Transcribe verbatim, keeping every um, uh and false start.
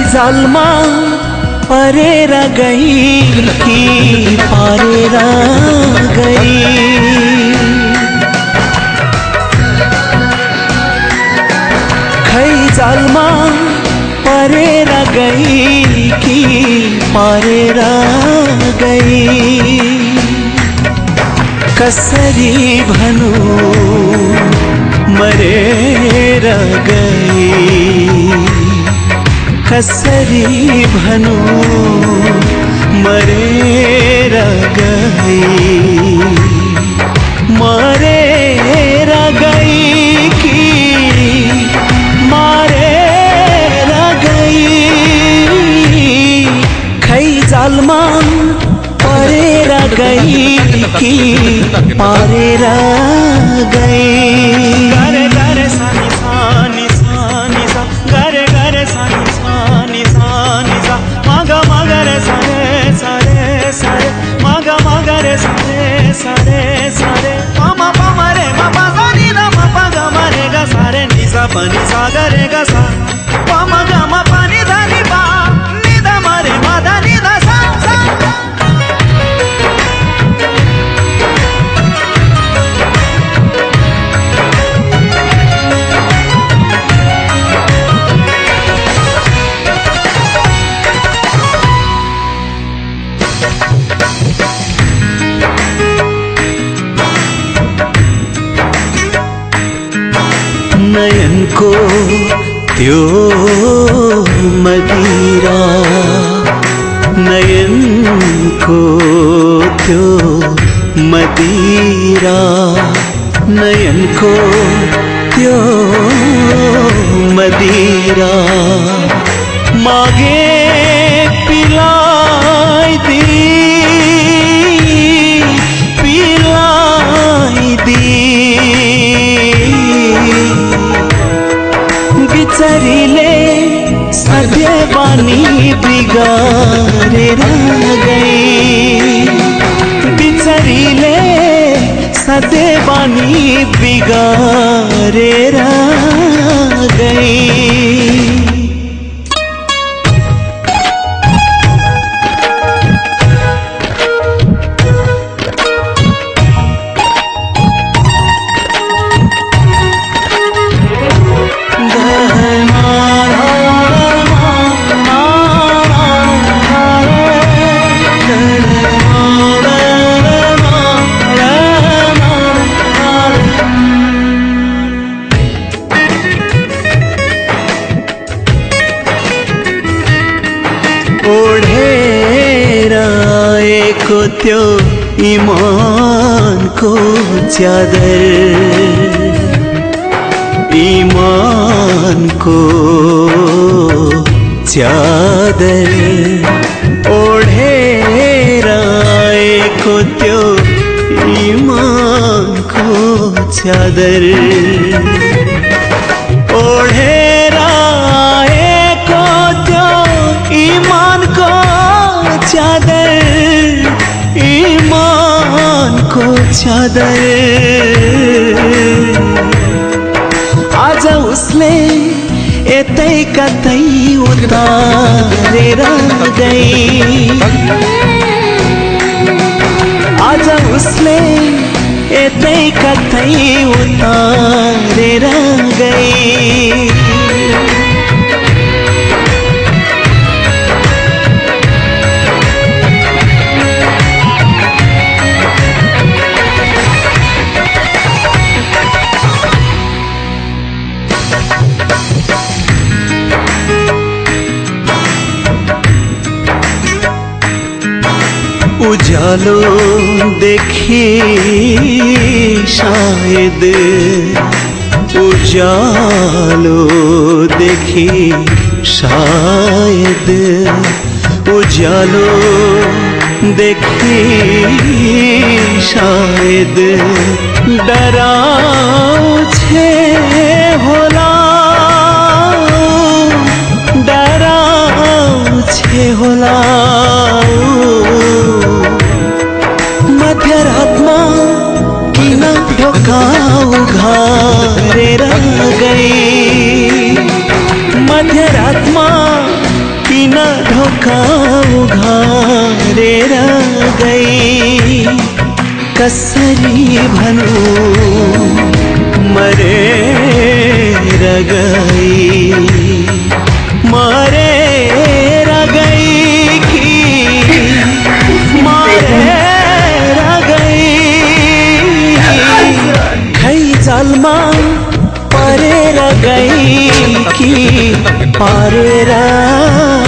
जालमा परेर गई कि पारेर गई। खै जालमा परेर गई कि पारेर गई। कसरी भनूं मरेर गई। कसरी भनूं मरेर गई। मरेर गई कि मारेर गई। खै जालमा परेर गई कि पारेर गई। गरे गरे सानी सानी सानी सा गरे गरे सानी सानी सानी सा मगा मगरे सारे सारे सारे मगा मगरे सारे सारे सारे मामा पामा रे मामा सानी दा मापा गा मरे गा सारे निसा पानी सागरे गा सा पामा गा मा पानी धानी पा निदा मरे मादा निदा सा सा। नयन को त्यो मदिरा। नयन को त्यो मदिरा। नयन को त्यो मदिरा। मागे पिलाई दी पिलाई दी। बिचरीले सधे बानी बिगारेर गई। बिचरीले सधे बानी बिगारेर गई। ओढ़ेर आएको त्यो इमानको च्यादर। इमानको च्यादर। ओढ़ेर आएको त्यो इमानको च्यादर। ओढ़ेर आएको त्यो इमानको चादर। इमानको चादर। आज उसले यतै कतै उतारेर गई। आज उसले यतै कतै उतारेर गई। उजालो देखी शायद। उजालो देखी शायद। उजालो देखी शायद। डराउँछे होला। डराउँछे होला। मध्यरातमा किन ढोका उघारेर गई। मध्यरातमा ढोका उघारेर गई कसरी भनौं मरेर गई मरेर गई कि मरेर गई खै जालमा परेर गई कि पारेर